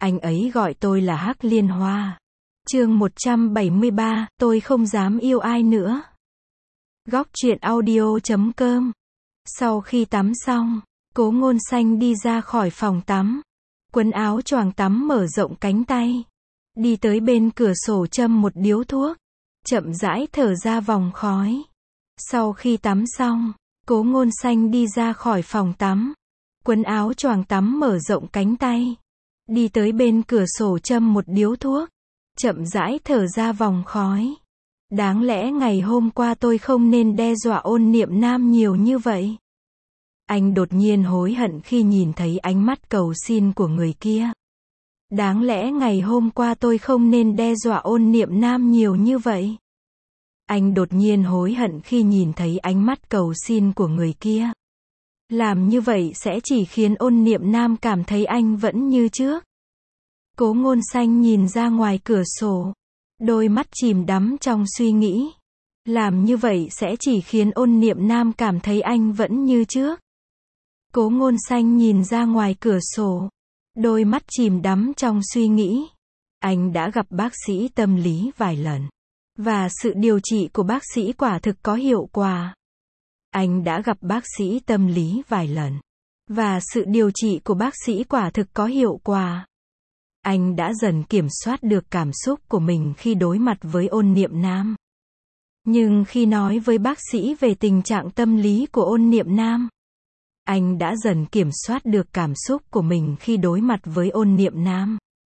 Anh ấy gọi tôi là Hắc Liên Hoa. Chương 173, tôi không dám yêu ai nữa. Góc truyện audio.com. Sau khi tắm xong, Cố Ngôn Xanh đi ra khỏi phòng tắm. Quần áo choàng tắm mở rộng cánh tay. Đi tới bên cửa sổ châm một điếu thuốc. Chậm rãi thở ra vòng khói. Sau khi tắm xong, Cố Ngôn Xanh đi ra khỏi phòng tắm. Quần áo choàng tắm mở rộng cánh tay. Đi tới bên cửa sổ châm một điếu thuốc. Chậm rãi thở ra vòng khói. Đáng lẽ ngày hôm qua tôi không nên đe dọa Ôn Niệm Nam nhiều như vậy. Anh đột nhiên hối hận khi nhìn thấy ánh mắt cầu xin của người kia. Đáng lẽ ngày hôm qua tôi không nên đe dọa Ôn Niệm Nam nhiều như vậy. Anh đột nhiên hối hận khi nhìn thấy ánh mắt cầu xin của người kia. Làm như vậy sẽ chỉ khiến Ôn Niệm Nam cảm thấy anh vẫn như trước. Cố Ngôn Xanh nhìn ra ngoài cửa sổ. Đôi mắt chìm đắm trong suy nghĩ. Làm như vậy sẽ chỉ khiến Ôn Niệm Nam cảm thấy anh vẫn như trước. Cố Ngôn Xanh nhìn ra ngoài cửa sổ. Đôi mắt chìm đắm trong suy nghĩ. Anh đã gặp bác sĩ tâm lý vài lần. Và sự điều trị của bác sĩ quả thực có hiệu quả. Anh đã gặp bác sĩ tâm lý vài lần. Và sự điều trị của bác sĩ quả thực có hiệu quả. Anh đã dần kiểm soát được cảm xúc của mình khi đối mặt với Ôn Niệm Nam. Nhưng khi nói với bác sĩ về tình trạng tâm lý của Ôn Niệm Nam, anh đã dần kiểm soát được cảm xúc của mình khi đối mặt với Ôn Niệm Nam.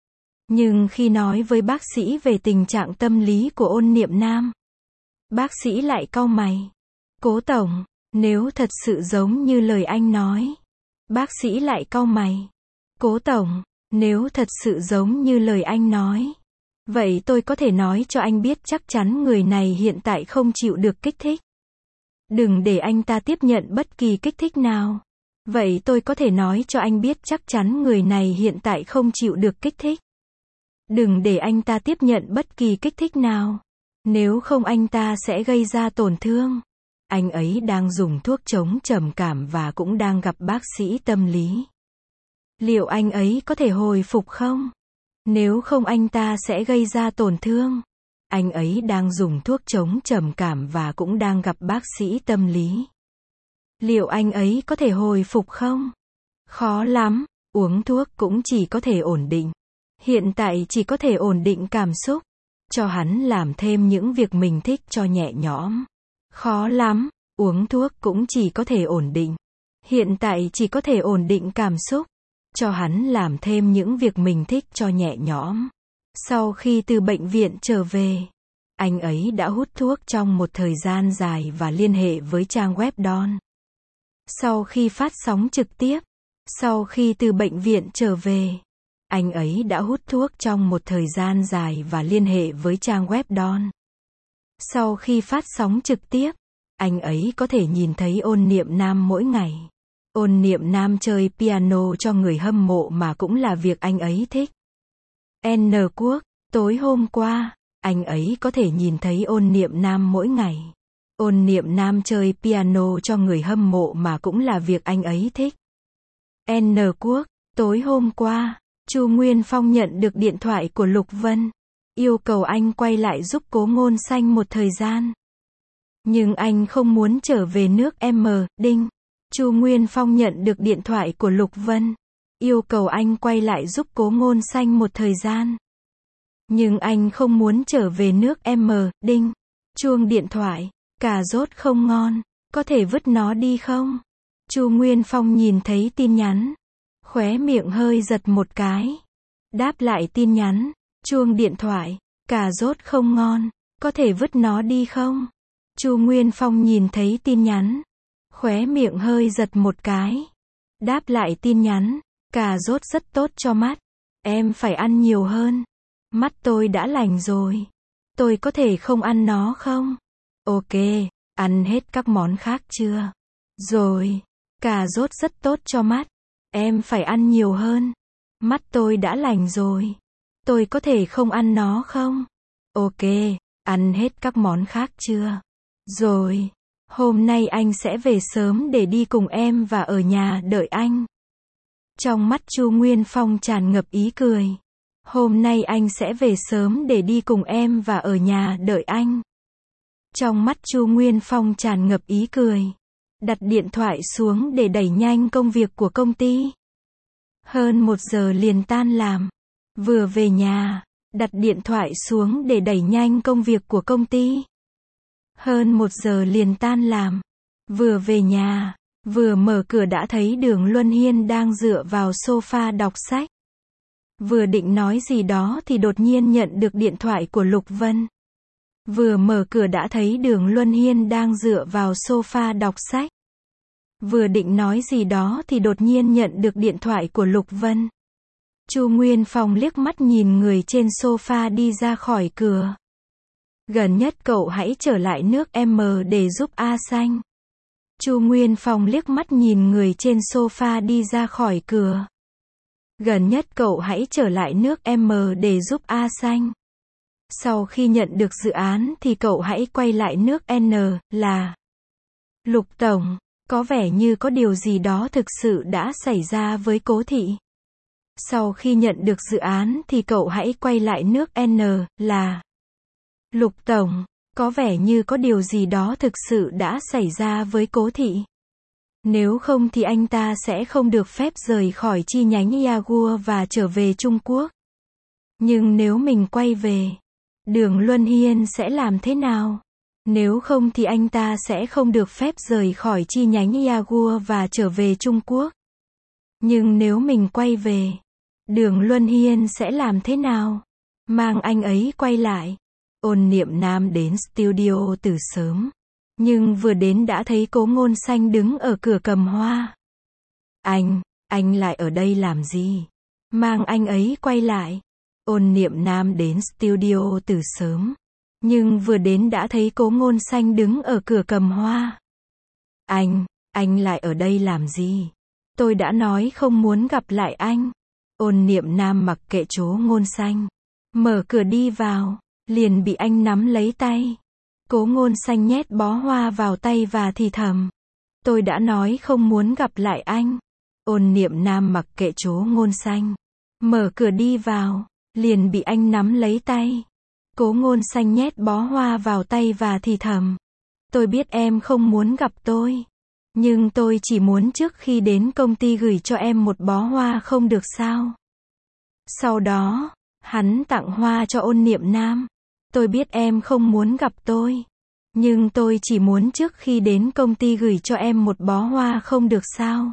Nhưng khi nói với bác sĩ về tình trạng tâm lý của Ôn Niệm Nam, bác sĩ lại cau mày. Cố tổng, nếu thật sự giống như lời anh nói. Bác sĩ lại cau mày. Cố tổng, nếu thật sự giống như lời anh nói. Vậy tôi có thể nói cho anh biết chắc chắn người này hiện tại không chịu được kích thích. Đừng để anh ta tiếp nhận bất kỳ kích thích nào. Vậy tôi có thể nói cho anh biết chắc chắn người này hiện tại không chịu được kích thích. Đừng để anh ta tiếp nhận bất kỳ kích thích nào. Nếu không anh ta sẽ gây ra tổn thương. Anh ấy đang dùng thuốc chống trầm cảm và cũng đang gặp bác sĩ tâm lý. Liệu anh ấy có thể hồi phục không? Nếu không anh ta sẽ gây ra tổn thương. Anh ấy đang dùng thuốc chống trầm cảm và cũng đang gặp bác sĩ tâm lý. Liệu anh ấy có thể hồi phục không? Khó lắm, uống thuốc cũng chỉ có thể ổn định. Hiện tại chỉ có thể ổn định cảm xúc. Cho hắn làm thêm những việc mình thích cho nhẹ nhõm. Khó lắm, uống thuốc cũng chỉ có thể ổn định. Hiện tại chỉ có thể ổn định cảm xúc. Cho hắn làm thêm những việc mình thích cho nhẹ nhõm. Sau khi từ bệnh viện trở về, anh ấy đã hút thuốc trong một thời gian dài và liên hệ với trang web Don. Sau khi phát sóng trực tiếp, sau khi từ bệnh viện trở về, anh ấy đã hút thuốc trong một thời gian dài và liên hệ với trang web Don. Sau khi phát sóng trực tiếp, anh ấy có thể nhìn thấy Ôn Niệm Nam mỗi ngày. Ôn Niệm Nam chơi piano cho người hâm mộ mà cũng là việc anh ấy thích. N Quốc, tối hôm qua, anh ấy có thể nhìn thấy Ôn Niệm Nam mỗi ngày. Ôn Niệm Nam chơi piano cho người hâm mộ mà cũng là việc anh ấy thích. N Quốc, tối hôm qua, Chu Nguyên Phong nhận được điện thoại của Lục Vân, yêu cầu anh quay lại giúp Cố Ngôn Xanh một thời gian. Nhưng anh không muốn trở về nước M. Đinh. Chu Nguyên Phong nhận được điện thoại của Lục Vân, yêu cầu anh quay lại giúp Cố Ngôn Xanh một thời gian. Nhưng anh không muốn trở về nước M. Đinh. Chuông điện thoại, cà rốt không ngon, có thể vứt nó đi không? Chu Nguyên Phong nhìn thấy tin nhắn, khóe miệng hơi giật một cái. Đáp lại tin nhắn, chuông điện thoại, cà rốt không ngon, có thể vứt nó đi không? Chu Nguyên Phong nhìn thấy tin nhắn, khóe miệng hơi giật một cái. Đáp lại tin nhắn, cà rốt rất tốt cho mắt. Em phải ăn nhiều hơn. Mắt tôi đã lành rồi. Tôi có thể không ăn nó không? Ok, ăn hết các món khác chưa? Rồi, cà rốt rất tốt cho mắt. Em phải ăn nhiều hơn. Mắt tôi đã lành rồi. Tôi có thể không ăn nó không? Ok, ăn hết các món khác chưa? Rồi. Hôm nay anh sẽ về sớm để đi cùng em và ở nhà đợi anh. Trong mắt Chu Nguyên Phong tràn ngập ý cười. Hôm nay anh sẽ về sớm để đi cùng em và ở nhà đợi anh. Trong mắt Chu Nguyên Phong tràn ngập ý cười. Đặt điện thoại xuống để đẩy nhanh công việc của công ty. Hơn 1 giờ liền tan làm. Vừa về nhà, đặt điện thoại xuống để đẩy nhanh công việc của công ty. Hơn 1 giờ liền tan làm. Vừa về nhà, vừa mở cửa đã thấy Đường Luân Hiên đang dựa vào sofa đọc sách. Vừa định nói gì đó thì đột nhiên nhận được điện thoại của Lục Vân. Vừa mở cửa đã thấy Đường Luân Hiên đang dựa vào sofa đọc sách. Vừa định nói gì đó thì đột nhiên nhận được điện thoại của Lục Vân. Chu Nguyên Phong liếc mắt nhìn người trên sofa đi ra khỏi cửa. Gần nhất cậu hãy trở lại nước M để giúp A Xanh. Chu Nguyên Phong liếc mắt nhìn người trên sofa đi ra khỏi cửa. Gần nhất cậu hãy trở lại nước M để giúp A Xanh. Sau khi nhận được dự án thì cậu hãy quay lại nước N, là Lục Tổng, có vẻ như có điều gì đó thực sự đã xảy ra với Cố Thị. Sau khi nhận được dự án thì cậu hãy quay lại nước N, là Lục Tổng, có vẻ như có điều gì đó thực sự đã xảy ra với Cố Thị. Nếu không thì anh ta sẽ không được phép rời khỏi chi nhánh Yaguo và trở về Trung Quốc. Nhưng nếu mình quay về, Đường Luân Hiên sẽ làm thế nào? Nếu không thì anh ta sẽ không được phép rời khỏi chi nhánh Yaguo và trở về Trung Quốc. Nhưng nếu mình quay về, Đường Luân Hiên sẽ làm thế nào? Mang anh ấy quay lại. Ôn Niệm Nam đến studio từ sớm. Nhưng vừa đến đã thấy Cố Ngôn Xanh đứng ở cửa cầm hoa. Anh lại ở đây làm gì? Mang anh ấy quay lại. Ôn Niệm Nam đến studio từ sớm. Nhưng vừa đến đã thấy Cố Ngôn Xanh đứng ở cửa cầm hoa. Anh lại ở đây làm gì? Tôi đã nói không muốn gặp lại anh. Ôn Niệm Nam mặc kệ Cố Ngôn Xanh. Mở cửa đi vào, liền bị anh nắm lấy tay. Cố Ngôn Xanh nhét bó hoa vào tay và thì thầm. Tôi đã nói không muốn gặp lại anh. Ôn Niệm Nam mặc kệ Cố Ngôn Xanh. Mở cửa đi vào, liền bị anh nắm lấy tay. Cố Ngôn Xanh nhét bó hoa vào tay và thì thầm. Tôi biết em không muốn gặp tôi. Nhưng tôi chỉ muốn trước khi đến công ty gửi cho em một bó hoa không được sao? Sau đó, hắn tặng hoa cho Ôn Niệm Nam. Tôi biết em không muốn gặp tôi. Nhưng tôi chỉ muốn trước khi đến công ty gửi cho em một bó hoa không được sao?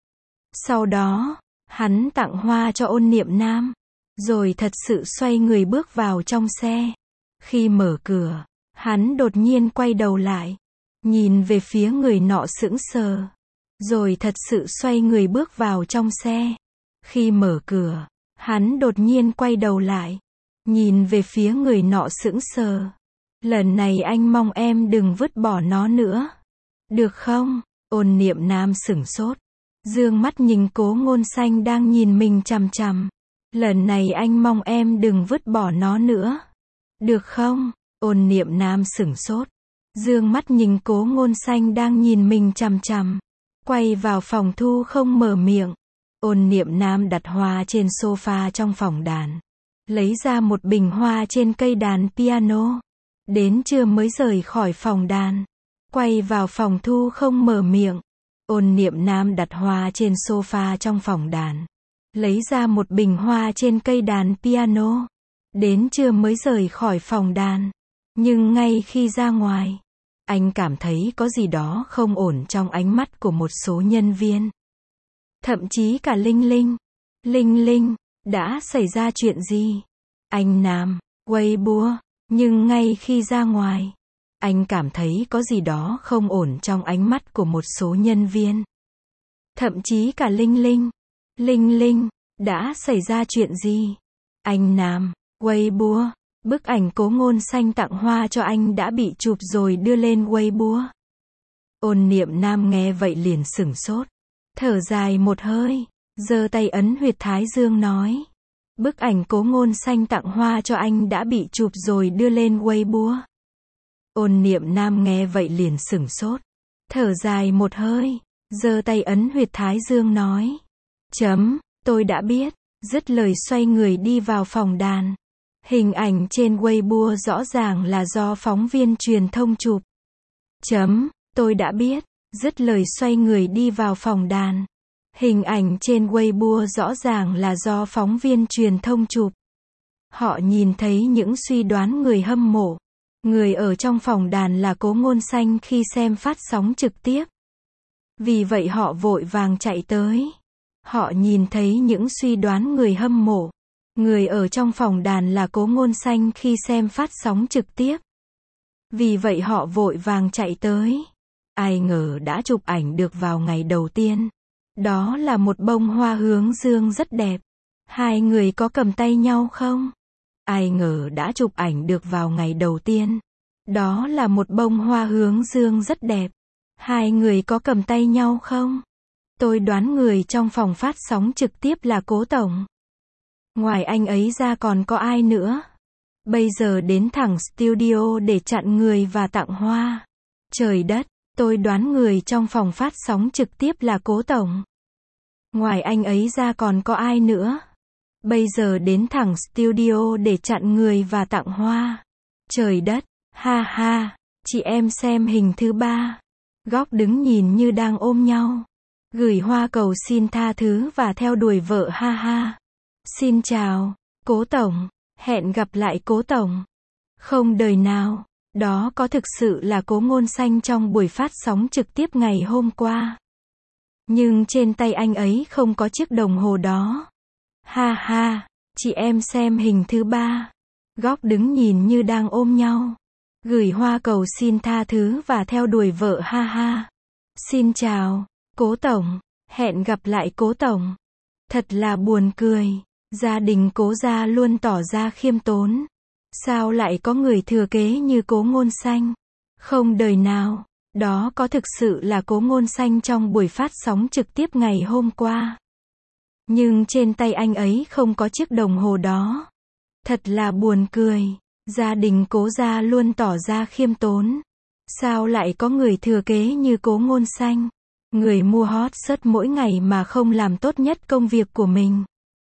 Sau đó, hắn tặng hoa cho Ôn Niệm Nam. Rồi thật sự xoay người bước vào trong xe. Khi mở cửa, hắn đột nhiên quay đầu lại. Nhìn về phía người nọ sững sờ. Rồi thật sự xoay người bước vào trong xe. Khi mở cửa, hắn đột nhiên quay đầu lại. Nhìn về phía người nọ sững sờ. Lần này anh mong em đừng vứt bỏ nó nữa. Được không? Ôn Niệm Nam sửng sốt. Dương mắt nhìn Cố Ngôn Xanh đang nhìn mình chằm chằm. Lần này anh mong em đừng vứt bỏ nó nữa. Được không? Ôn Niệm Nam sửng sốt. Dương mắt nhìn Cố Ngôn Xanh đang nhìn mình chằm chằm. Quay vào phòng thu không mở miệng. Ôn Niệm Nam đặt hoa trên sofa trong phòng đàn. Lấy ra một bình hoa trên cây đàn piano. Đến trưa mới rời khỏi phòng đàn. Quay vào phòng thu không mở miệng. Ôn Niệm Nam đặt hoa trên sofa trong phòng đàn. Lấy ra một bình hoa trên cây đàn piano. Đến trưa mới rời khỏi phòng đàn. Nhưng ngay khi ra ngoài, anh cảm thấy có gì đó không ổn trong ánh mắt của một số nhân viên. Thậm chí cả Linh Linh. Linh Linh, đã xảy ra chuyện gì? Anh Nam, Weibo. Nhưng ngay khi ra ngoài, anh cảm thấy có gì đó không ổn trong ánh mắt của một số nhân viên. Thậm chí cả Linh Linh. Linh Linh, đã xảy ra chuyện gì? Anh Nam, Weibo. Bức ảnh Cố Ngôn Xanh tặng hoa cho anh đã bị chụp rồi đưa lên Weibo. Ôn Niệm Nam nghe vậy liền sửng sốt. Thở dài một hơi, giơ tay ấn huyệt thái dương nói. Bức ảnh Cố Ngôn Xanh tặng hoa cho anh đã bị chụp rồi đưa lên Weibo. Ôn Niệm Nam nghe vậy liền sửng sốt. Thở dài một hơi, giơ tay ấn huyệt thái dương nói. Tôi đã biết. Dứt lời xoay người đi vào phòng đàn. Hình ảnh trên Weibo rõ ràng là do phóng viên truyền thông chụp. Tôi đã biết. Dứt lời xoay người đi vào phòng đàn. Hình ảnh trên Weibo rõ ràng là do phóng viên truyền thông chụp. Họ nhìn thấy những suy đoán người hâm mộ. Người ở trong phòng đàn là Cố Ngôn Xanh khi xem phát sóng trực tiếp. Vì vậy họ vội vàng chạy tới. Họ nhìn thấy những suy đoán người hâm mộ. Người ở trong phòng đàn là Cố Ngôn Xanh khi xem phát sóng trực tiếp. Vì vậy họ vội vàng chạy tới. Ai ngờ đã chụp ảnh được vào ngày đầu tiên. Đó là một bông hoa hướng dương rất đẹp. Hai người có cầm tay nhau không? Ai ngờ đã chụp ảnh được vào ngày đầu tiên. Đó là một bông hoa hướng dương rất đẹp. Hai người có cầm tay nhau không? Tôi đoán người trong phòng phát sóng trực tiếp là Cố Tổng. Ngoài anh ấy ra còn có ai nữa? Bây giờ đến thẳng studio để chặn người và tặng hoa. Trời đất, tôi đoán người trong phòng phát sóng trực tiếp là Cố Tổng. Ngoài anh ấy ra còn có ai nữa? Bây giờ đến thẳng studio để chặn người và tặng hoa. Trời đất, ha ha, chị em xem hình thứ 3. Góc đứng nhìn như đang ôm nhau. Gửi hoa cầu xin tha thứ và theo đuổi vợ ha ha. Xin chào, Cố Tổng, hẹn gặp lại Cố Tổng. Không đời nào, đó có thực sự là Cố Ngôn Xanh trong buổi phát sóng trực tiếp ngày hôm qua. Nhưng trên tay anh ấy không có chiếc đồng hồ đó. Ha ha, chị em xem hình thứ 3. Góc đứng nhìn như đang ôm nhau. Gửi hoa cầu xin tha thứ và theo đuổi vợ ha ha. Xin chào, Cố Tổng, hẹn gặp lại Cố Tổng. Thật là buồn cười. Gia đình Cố gia luôn tỏ ra khiêm tốn. Sao lại có người thừa kế như Cố Ngôn Xanh? Không đời nào, đó có thực sự là Cố Ngôn Xanh trong buổi phát sóng trực tiếp ngày hôm qua. Nhưng trên tay anh ấy không có chiếc đồng hồ đó. Thật là buồn cười. Gia đình Cố gia luôn tỏ ra khiêm tốn. Sao lại có người thừa kế như Cố Ngôn Xanh? Người mua hot search mỗi ngày mà không làm tốt nhất công việc của mình.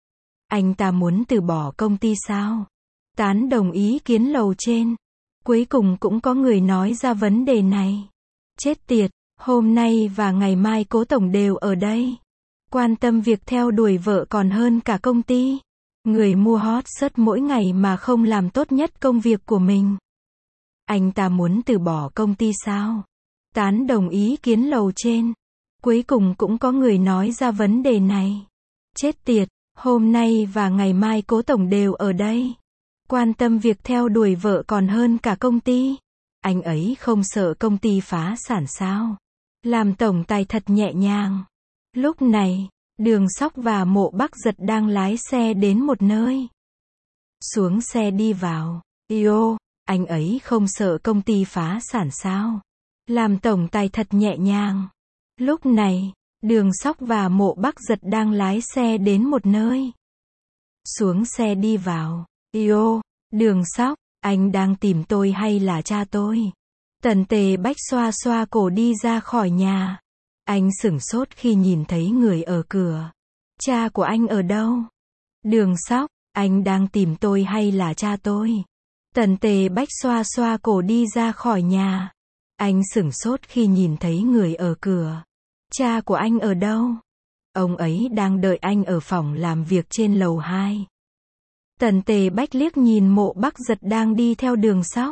Anh ta muốn từ bỏ công ty sao? Tán đồng ý kiến lầu trên. Cuối cùng cũng có người nói ra vấn đề này. Chết tiệt, hôm nay và ngày mai Cố Tổng đều ở đây. Quan tâm việc theo đuổi vợ còn hơn cả công ty. Người mua hot search mỗi ngày mà không làm tốt nhất công việc của mình. Anh ta muốn từ bỏ công ty sao? Tán đồng ý kiến lầu trên. Cuối cùng cũng có người nói ra vấn đề này. Chết tiệt, hôm nay và ngày mai Cố Tổng đều ở đây. Quan tâm việc theo đuổi vợ còn hơn cả công ty. Anh ấy không sợ công ty phá sản sao? Làm tổng tài thật nhẹ nhàng. Lúc này, Đường Sóc và Mộ Bắc Giật đang lái xe đến một nơi. Xuống xe đi vào. Yo, anh ấy không sợ công ty phá sản sao? Làm tổng tài thật nhẹ nhàng. Lúc này, Đường Sóc và Mộ Bắc Giật đang lái xe đến một nơi. Xuống xe đi vào. Yo, Đường Sóc, anh đang tìm tôi hay là cha tôi? Tần Tề Bách xoa xoa cổ đi ra khỏi nhà. Anh sửng sốt khi nhìn thấy người ở cửa. Cha của anh ở đâu? Đường Sóc, anh đang tìm tôi hay là cha tôi? Tần Tề Bách xoa xoa cổ đi ra khỏi nhà. Anh sửng sốt khi nhìn thấy người ở cửa. Cha của anh ở đâu? Ông ấy đang đợi anh ở phòng làm việc trên lầu 2. Tần Tề Bách liếc nhìn Mộ Bắc Giật đang đi theo Đường Sóc.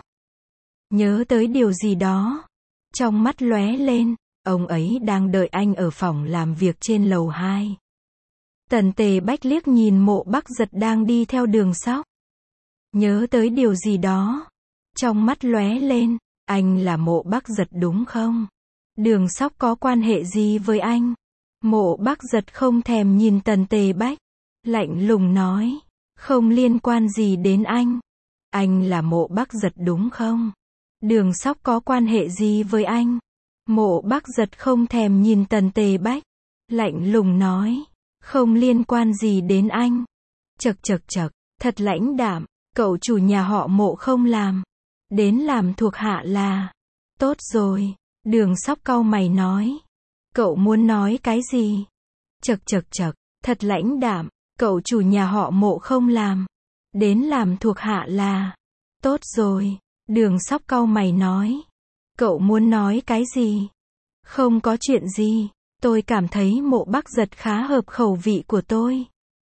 Nhớ tới điều gì đó. Trong mắt lóe lên, ông ấy đang đợi anh ở phòng làm việc trên lầu 2. Tần Tề Bách liếc nhìn Mộ Bắc Giật đang đi theo Đường Sóc. Nhớ tới điều gì đó. Trong mắt lóe lên, anh là Mộ Bắc Giật đúng không? Đường Sóc có quan hệ gì với anh? Mộ Bắc Giật không thèm nhìn Tần Tề Bách. Lạnh lùng nói. Không liên quan gì đến anh. Anh là Mộ Bắc Giật đúng không? Đường Sóc có quan hệ gì với anh? Mộ Bắc Giật không thèm nhìn Tần Tề Bách. Lạnh lùng nói. Không liên quan gì đến anh. Chậc chậc chậc, thật lãnh đạm. Cậu chủ nhà họ Mộ không làm. Đến làm thuộc hạ là. Tốt rồi. Đường Sóc cau mày nói. Cậu muốn nói cái gì? Chậc chậc chậc, Thật lãnh đạm, cậu chủ nhà họ Mộ không làm. Đến làm thuộc hạ là. Tốt rồi, Đường Sóc cau mày nói. Cậu muốn nói cái gì? Không có chuyện gì, tôi cảm thấy Mộ Bắc Giật khá hợp khẩu vị của tôi.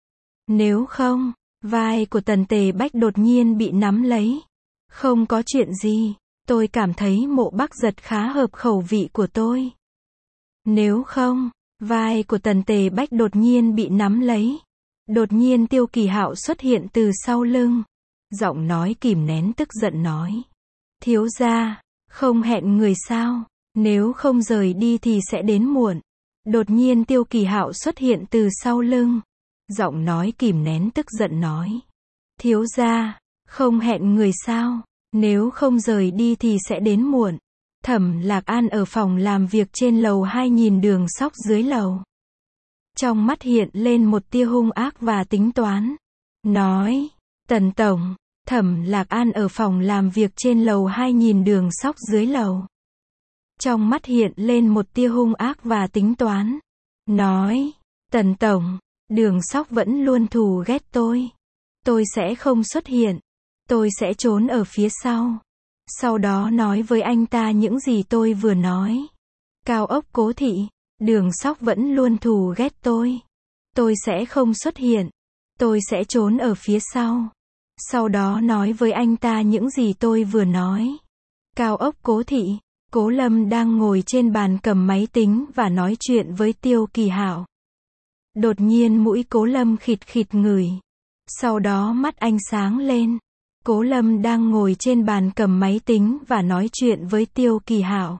Nếu không, vai của Tần Tề Bách đột nhiên bị nắm lấy. Không có chuyện gì, tôi cảm thấy Mộ Bắc Giật khá hợp khẩu vị của tôi. Nếu không, vai của Tần Tề Bách đột nhiên bị nắm lấy. Đột nhiên Tiêu Kỳ Hạo xuất hiện từ sau lưng. Giọng nói kìm nén tức giận nói. Thiếu gia, không hẹn người sao? Nếu không rời đi thì sẽ đến muộn. Đột nhiên Tiêu Kỳ Hạo xuất hiện từ sau lưng. Giọng nói kìm nén tức giận nói. Thiếu gia, không hẹn người sao? Nếu không rời đi thì sẽ đến muộn. Thẩm Lạc An ở phòng làm việc trên lầu 2 nhìn Đường Sóc dưới lầu. Trong mắt hiện lên một tia hung ác và tính toán. Nói, Tần Tổng. Thẩm Lạc An ở phòng làm việc trên lầu 2 nhìn Đường Sóc dưới lầu. Trong mắt hiện lên một tia hung ác và tính toán. Nói, Tần Tổng, Đường Sóc vẫn luôn thù ghét tôi. Tôi sẽ không xuất hiện. Tôi sẽ trốn ở phía sau. Sau đó nói với anh ta những gì tôi vừa nói. Cao ốc Cố Thị, Đường Sóc vẫn luôn thù ghét tôi. Tôi sẽ không xuất hiện. Tôi sẽ trốn ở phía sau. Sau đó nói với anh ta những gì tôi vừa nói. Cao ốc Cố Thị, Cố Lâm đang ngồi trên bàn cầm máy tính và nói chuyện với Tiêu Kỳ Hạo. Đột nhiên mũi Cố Lâm khịt khịt ngửi. Sau đó mắt anh sáng lên. Cố Lâm đang ngồi trên bàn cầm máy tính và nói chuyện với Tiêu Kỳ Hạo.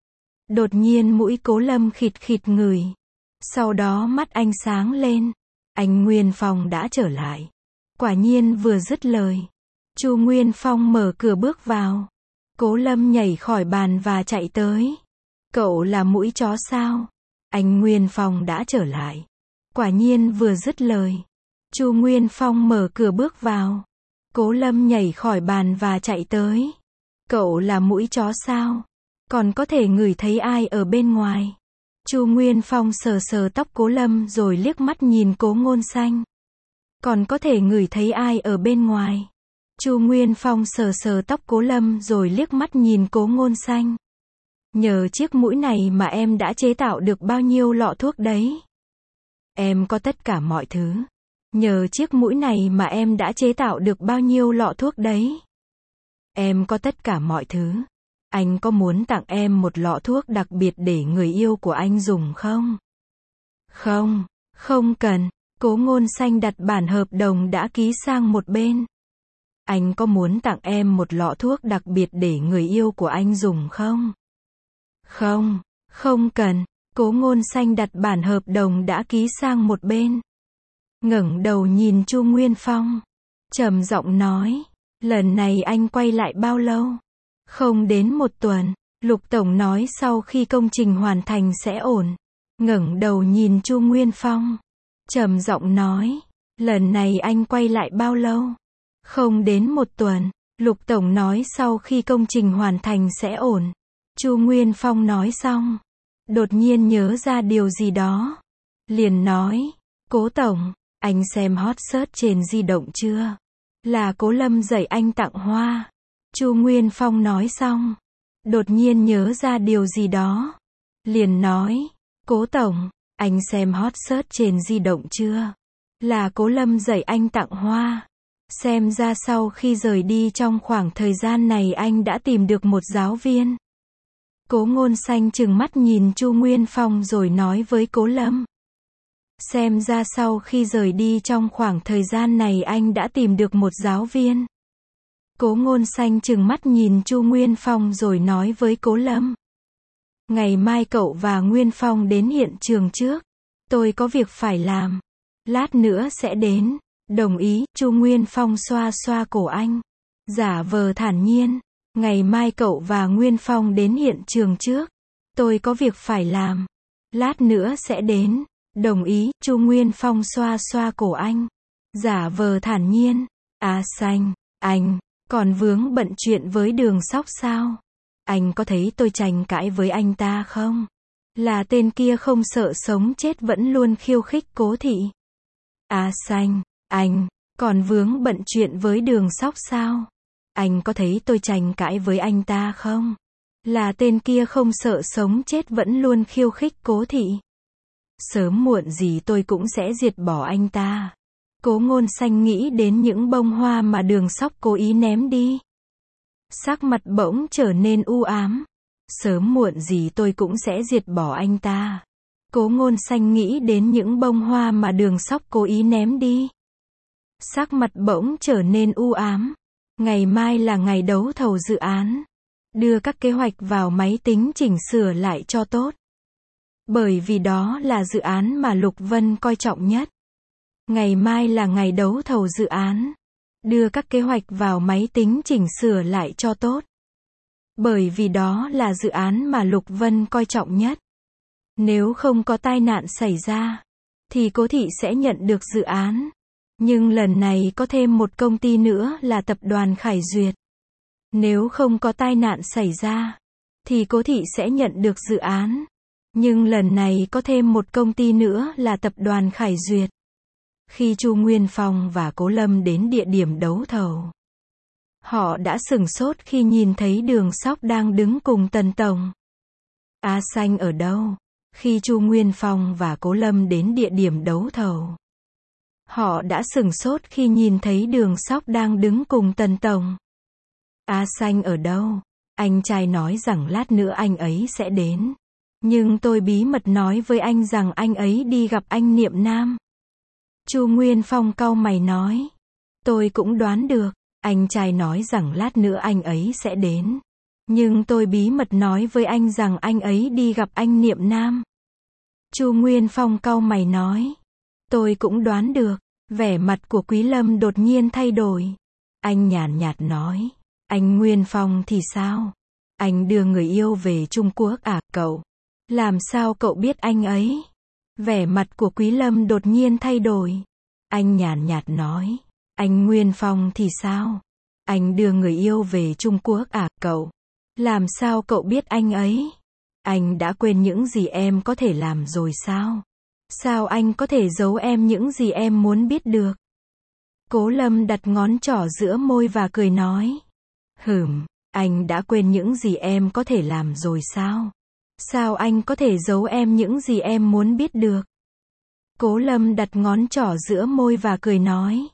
Đột nhiên mũi Cố Lâm khịt khịt ngửi. Sau đó mắt anh sáng lên. Anh Nguyên Phong đã trở lại. Quả nhiên vừa dứt lời, Chu Nguyên Phong mở cửa bước vào. Cố Lâm nhảy khỏi bàn và chạy tới. Cậu là mũi chó sao? Anh Nguyên Phong đã trở lại. Quả nhiên vừa dứt lời, Chu Nguyên Phong mở cửa bước vào. Cố Lâm nhảy khỏi bàn và chạy tới. Cậu là mũi chó sao? Còn có thể ngửi thấy ai ở bên ngoài? Chu Nguyên Phong sờ sờ tóc Cố Lâm rồi liếc mắt nhìn Cố Ngôn Xanh. Còn có thể ngửi thấy ai ở bên ngoài? Chu Nguyên Phong sờ sờ tóc Cố Lâm rồi liếc mắt nhìn Cố Ngôn Xanh. Nhờ chiếc mũi này mà em đã chế tạo được bao nhiêu lọ thuốc đấy? Em có tất cả mọi thứ. Nhờ chiếc mũi này mà em đã chế tạo được bao nhiêu lọ thuốc đấy? Em có tất cả mọi thứ. Anh có muốn tặng em một lọ thuốc đặc biệt để người yêu của anh dùng không? Không, không cần. Cố Ngôn Xanh đặt bản hợp đồng đã ký sang một bên. Anh có muốn tặng em một lọ thuốc đặc biệt để người yêu của anh dùng không? Không, không cần. Cố Ngôn Xanh đặt bản hợp đồng đã ký sang một bên. Ngẩng đầu nhìn Chu Nguyên Phong. Trầm giọng nói. Lần này anh quay lại bao lâu? Không đến 1 tuần. Lục Tổng nói sau khi công trình hoàn thành sẽ ổn. Ngẩng đầu nhìn Chu Nguyên Phong. Trầm giọng nói. Lần này anh quay lại bao lâu? Không đến 1 tuần. Lục Tổng nói sau khi công trình hoàn thành sẽ ổn. Chu Nguyên Phong nói xong. Đột nhiên nhớ ra điều gì đó. Liền nói. Cố Tổng, anh xem hot search trên di động chưa? Là Cố Lâm dạy anh tặng hoa. Chu Nguyên Phong nói xong. Đột nhiên nhớ ra điều gì đó. Liền nói. Cố Tổng, anh xem hot search trên di động chưa? Là Cố Lâm dạy anh tặng hoa. Xem ra sau khi rời đi trong khoảng thời gian này anh đã tìm được một giáo viên. Cố Ngôn Xanh trừng mắt nhìn Chu Nguyên Phong rồi nói với Cố Lâm. Xem ra sau khi rời đi trong khoảng thời gian này anh đã tìm được một giáo viên. Cố Ngôn Xanh trừng mắt nhìn Chu Nguyên Phong rồi nói với Cố Lâm. Ngày mai cậu và Nguyên Phong đến hiện trường trước. Tôi có việc phải làm. Lát nữa sẽ đến. Đồng ý. Chu Nguyên Phong xoa xoa cổ anh. Giả vờ thản nhiên. Ngày mai cậu và Nguyên Phong đến hiện trường trước. Tôi có việc phải làm. Lát nữa sẽ đến. Đồng ý. Chu Nguyên Phong xoa xoa cổ anh. Giả vờ thản nhiên. À Xanh, anh còn vướng bận chuyện với Đường Sóc sao? Anh có thấy tôi tranh cãi với anh ta không? Là tên kia không sợ sống chết vẫn luôn khiêu khích Cố Thị. A Xanh, anh, còn vướng bận chuyện với Đường Sóc sao? Anh có thấy tôi tranh cãi với anh ta không? Là tên kia không sợ sống chết vẫn luôn khiêu khích Cố Thị. Sớm muộn gì tôi cũng sẽ diệt bỏ anh ta. Cố Ngôn Xanh nghĩ đến những bông hoa mà Đường Sóc cố ý ném đi. Sắc mặt bỗng trở nên u ám. Sớm muộn gì tôi cũng sẽ diệt bỏ anh ta. Cố Ngôn Xanh nghĩ đến những bông hoa mà Đường Sóc cố ý ném đi. Sắc mặt bỗng trở nên u ám. Ngày mai là ngày đấu thầu dự án. Đưa các kế hoạch vào máy tính chỉnh sửa lại cho tốt. Bởi vì đó là dự án mà Lục Vân coi trọng nhất. Ngày mai là ngày đấu thầu dự án. Đưa các kế hoạch vào máy tính chỉnh sửa lại cho tốt. Bởi vì đó là dự án mà Lục Vân coi trọng nhất. Nếu không có tai nạn xảy ra, thì Cố Thị sẽ nhận được dự án. Nhưng lần này có thêm một công ty nữa là tập đoàn Khải Duyệt. Nếu không có tai nạn xảy ra, thì Cố Thị sẽ nhận được dự án. Nhưng lần này có thêm một công ty nữa là tập đoàn Khải Duyệt. Khi Chu Nguyên Phong và Cố Lâm đến địa điểm đấu thầu, họ đã sửng sốt khi nhìn thấy Đường Sóc đang đứng cùng Tần Tổng. A Xanh ở đâu? Khi Chu Nguyên Phong và Cố Lâm đến địa điểm đấu thầu, họ đã sửng sốt khi nhìn thấy Đường Sóc đang đứng cùng Tần Tổng. A Xanh ở đâu? Anh trai nói rằng lát nữa anh ấy sẽ đến. Nhưng tôi bí mật nói với anh rằng anh ấy đi gặp anh Niệm Nam. Chu Nguyên Phong cau mày nói. Tôi cũng đoán được. Anh trai nói rằng lát nữa anh ấy sẽ đến. Nhưng tôi bí mật nói với anh rằng anh ấy đi gặp anh Niệm Nam. Chu Nguyên Phong cau mày nói. Tôi cũng đoán được. Vẻ mặt của Quý Lâm đột nhiên thay đổi. Anh nhàn nhạt nói. Anh Nguyên Phong thì sao? Anh đưa người yêu về Trung Quốc à cậu? Làm sao cậu biết anh ấy? Vẻ mặt của Quý Lâm đột nhiên thay đổi. Anh nhàn nhạt nói. Anh Nguyên Phong thì sao? Anh đưa người yêu về Trung Quốc à cậu? Làm sao cậu biết anh ấy? Anh đã quên những gì em có thể làm rồi sao? Sao anh có thể giấu em những gì em muốn biết được? Cố Lâm đặt ngón trỏ giữa môi và cười nói. Anh đã quên những gì em có thể làm rồi sao? Sao anh có thể giấu em những gì em muốn biết được? Cố Lâm đặt ngón trỏ giữa môi và cười nói.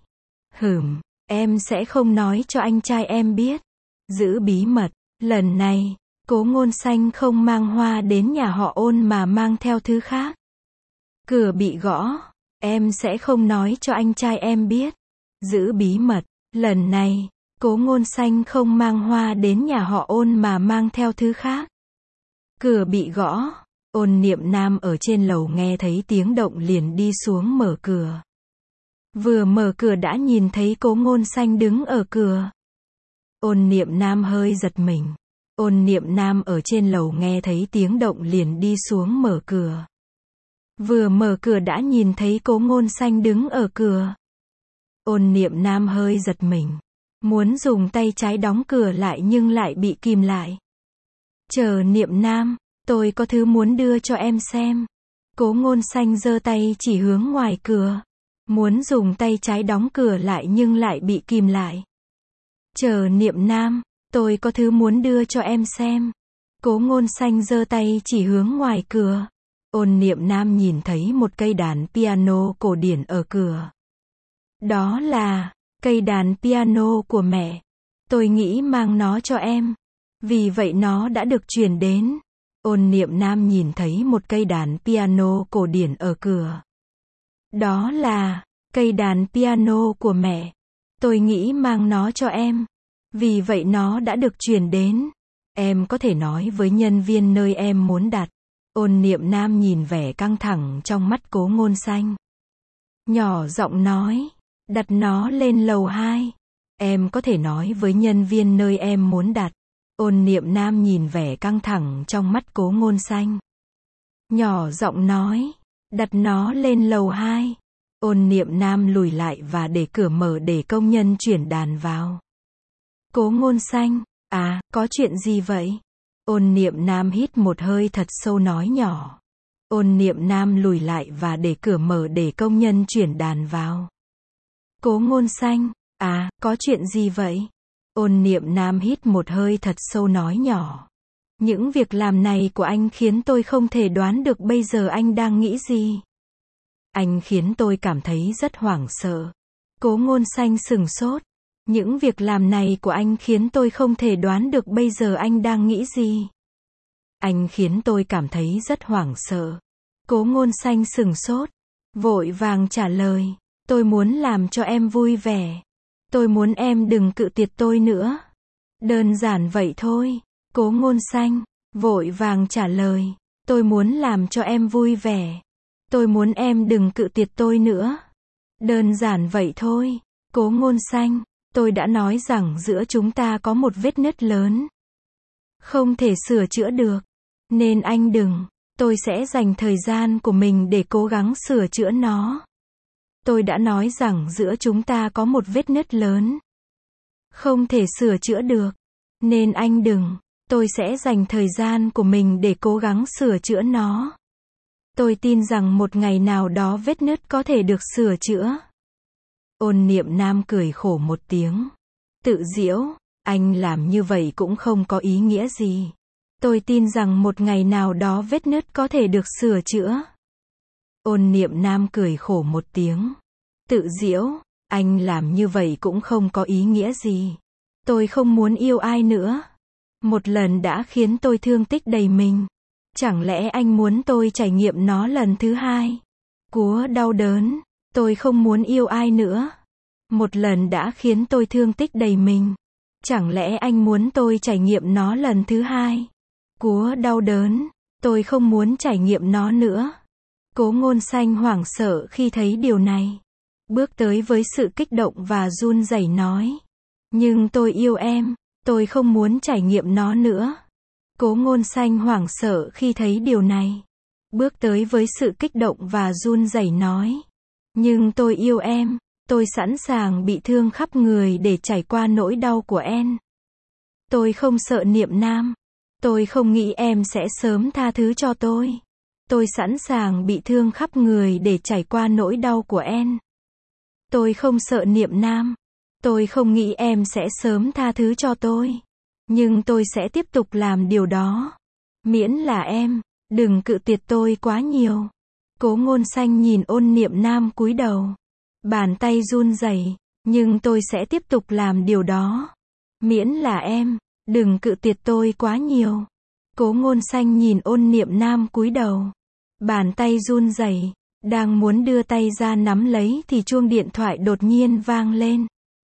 Em sẽ không nói cho anh trai em biết. Giữ bí mật. Lần này, Cố Ngôn Xanh không mang hoa đến nhà họ Ôn mà mang theo thứ khác. Cửa bị gõ. Em sẽ không nói cho anh trai em biết. Giữ bí mật. Lần này, Cố Ngôn Xanh không mang hoa đến nhà họ Ôn mà mang theo thứ khác. Cửa bị gõ. Ôn Niệm Nam ở trên lầu nghe thấy tiếng động liền đi xuống mở cửa. Vừa mở cửa đã nhìn thấy Cố Ngôn Xanh đứng ở cửa. Ôn Niệm Nam hơi giật mình. Ôn Niệm Nam ở trên lầu nghe thấy tiếng động liền đi xuống mở cửa. Vừa mở cửa đã nhìn thấy Cố Ngôn Xanh đứng ở cửa. Ôn Niệm Nam hơi giật mình. Muốn dùng tay trái đóng cửa lại nhưng lại bị kìm lại. Chờ Niệm Nam, tôi có thứ muốn đưa cho em xem. Cố Ngôn Xanh giơ tay chỉ hướng ngoài cửa. Muốn dùng tay trái đóng cửa lại nhưng lại bị kìm lại. Chờ Niệm Nam, tôi có thứ muốn đưa cho em xem. Cố Ngôn Xanh giơ tay chỉ hướng ngoài cửa. Ôn Niệm Nam nhìn thấy một cây đàn piano cổ điển ở cửa. Đó là cây đàn piano của mẹ. Tôi nghĩ mang nó cho em. Vì vậy nó đã được chuyển đến. Ôn Niệm Nam nhìn thấy một cây đàn piano cổ điển ở cửa. Đó là cây đàn piano của mẹ. Tôi nghĩ mang nó cho em. Vì vậy nó đã được chuyển đến. Em có thể nói với nhân viên nơi em muốn đặt. Ôn Niệm Nam nhìn vẻ căng thẳng trong mắt Cố Ngôn Xanh. Nhỏ giọng nói. Đặt nó lên lầu 2. Em có thể nói với nhân viên nơi em muốn đặt. Ôn Niệm Nam nhìn vẻ căng thẳng trong mắt Cố Ngôn Xanh. Nhỏ giọng nói. Đặt nó lên lầu 2. Ôn Niệm Nam lùi lại và để cửa mở để công nhân chuyển đàn vào. Cố Ngôn Xanh. À, có chuyện gì vậy? Ôn Niệm Nam hít một hơi thật sâu nói nhỏ. Ôn Niệm Nam lùi lại và để cửa mở để công nhân chuyển đàn vào. Cố Ngôn Xanh, à, có chuyện gì vậy? Ôn Niệm Nam hít một hơi thật sâu nói nhỏ. Những việc làm này của anh khiến tôi không thể đoán được bây giờ anh đang nghĩ gì. Anh khiến tôi cảm thấy rất hoảng sợ. Cố Ngôn Xanh sửng sốt. Những việc làm này của anh khiến tôi không thể đoán được bây giờ anh đang nghĩ gì. Anh khiến tôi cảm thấy rất hoảng sợ. Cố Ngôn Xanh sửng sốt. Vội vàng trả lời. Tôi muốn làm cho em vui vẻ. Tôi muốn em đừng cự tuyệt tôi nữa. Đơn giản vậy thôi. Cố Ngôn Xanh vội vàng trả lời. Tôi muốn làm cho em vui vẻ. Tôi muốn em đừng cự tuyệt tôi nữa. Đơn giản vậy thôi. Cố Ngôn Xanh, tôi đã nói rằng giữa chúng ta có một vết nứt lớn. Không thể sửa chữa được. Nên anh đừng. Tôi sẽ dành thời gian của mình để cố gắng sửa chữa nó. Tôi đã nói rằng giữa chúng ta có một vết nứt lớn. Không thể sửa chữa được. Nên anh đừng. Tôi sẽ dành thời gian của mình để cố gắng sửa chữa nó. Tôi tin rằng một ngày nào đó vết nứt có thể được sửa chữa. Ôn Niệm Nam cười khổ một tiếng. Tự giễu, anh làm như vậy cũng không có ý nghĩa gì. Tôi tin rằng một ngày nào đó vết nứt có thể được sửa chữa. Ôn Niệm Nam cười khổ một tiếng. Tự giễu, anh làm như vậy cũng không có ý nghĩa gì. Tôi không muốn yêu ai nữa. Một lần đã khiến tôi thương tích đầy mình. Chẳng lẽ anh muốn tôi trải nghiệm nó lần thứ hai? Cúa đau đớn. Tôi không muốn yêu ai nữa. Một lần đã khiến tôi thương tích đầy mình. Chẳng lẽ anh muốn tôi trải nghiệm nó lần thứ hai? Cúa đau đớn. Tôi không muốn trải nghiệm nó nữa. Cố Ngôn Xanh hoảng sợ khi thấy điều này. Bước tới với sự kích động và run rẩy nói. Nhưng tôi yêu em. Tôi không muốn trải nghiệm nó nữa. Cố Ngôn Xanh hoảng sợ khi thấy điều này. Bước tới với sự kích động và run rẩy nói. Nhưng tôi yêu em. Tôi sẵn sàng bị thương khắp người để trải qua nỗi đau của em. Tôi không sợ Niệm Nam. Tôi không nghĩ em sẽ sớm tha thứ cho tôi. Tôi sẵn sàng bị thương khắp người để trải qua nỗi đau của em. Tôi không sợ Niệm Nam. Tôi không nghĩ em sẽ sớm tha thứ cho tôi. Nhưng tôi sẽ tiếp tục làm điều đó. Miễn là em, đừng cự tuyệt tôi quá nhiều. Cố Ngôn Xanh nhìn Ôn Niệm Nam cúi đầu. Bàn tay run rẩy. Nhưng tôi sẽ tiếp tục làm điều đó. Miễn là em, đừng cự tuyệt tôi quá nhiều. Cố Ngôn Xanh nhìn Ôn Niệm Nam cúi đầu. Bàn tay run rẩy. Đang muốn đưa tay ra nắm lấy thì chuông điện thoại đột nhiên vang lên.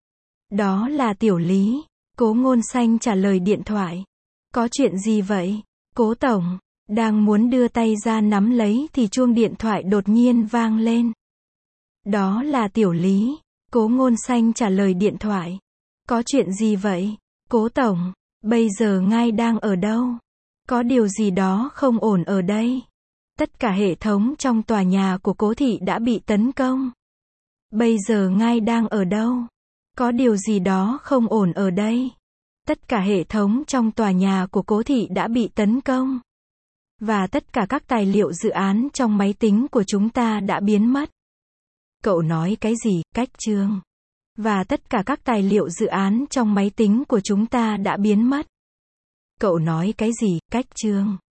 Đó là Tiểu Lý. Cố Ngôn Xanh trả lời điện thoại. Có chuyện gì vậy? Cố tổng. Đang muốn đưa tay ra nắm lấy thì chuông điện thoại đột nhiên vang lên. Đó là Tiểu Lý. Cố Ngôn Xanh trả lời điện thoại. Có chuyện gì vậy? Cố tổng. Bây giờ ngài đang ở đâu? Có điều gì đó không ổn ở đây. Tất cả hệ thống trong tòa nhà của Cố thị đã bị tấn công. Bây giờ ngài đang ở đâu? Có điều gì đó không ổn ở đây. Tất cả hệ thống trong tòa nhà của Cố thị đã bị tấn công. Và tất cả các tài liệu dự án trong máy tính của chúng ta đã biến mất. Cậu nói cái gì, Cách Trương? Và tất cả các tài liệu dự án trong máy tính của chúng ta đã biến mất. Cậu nói cái gì, Cách Trương?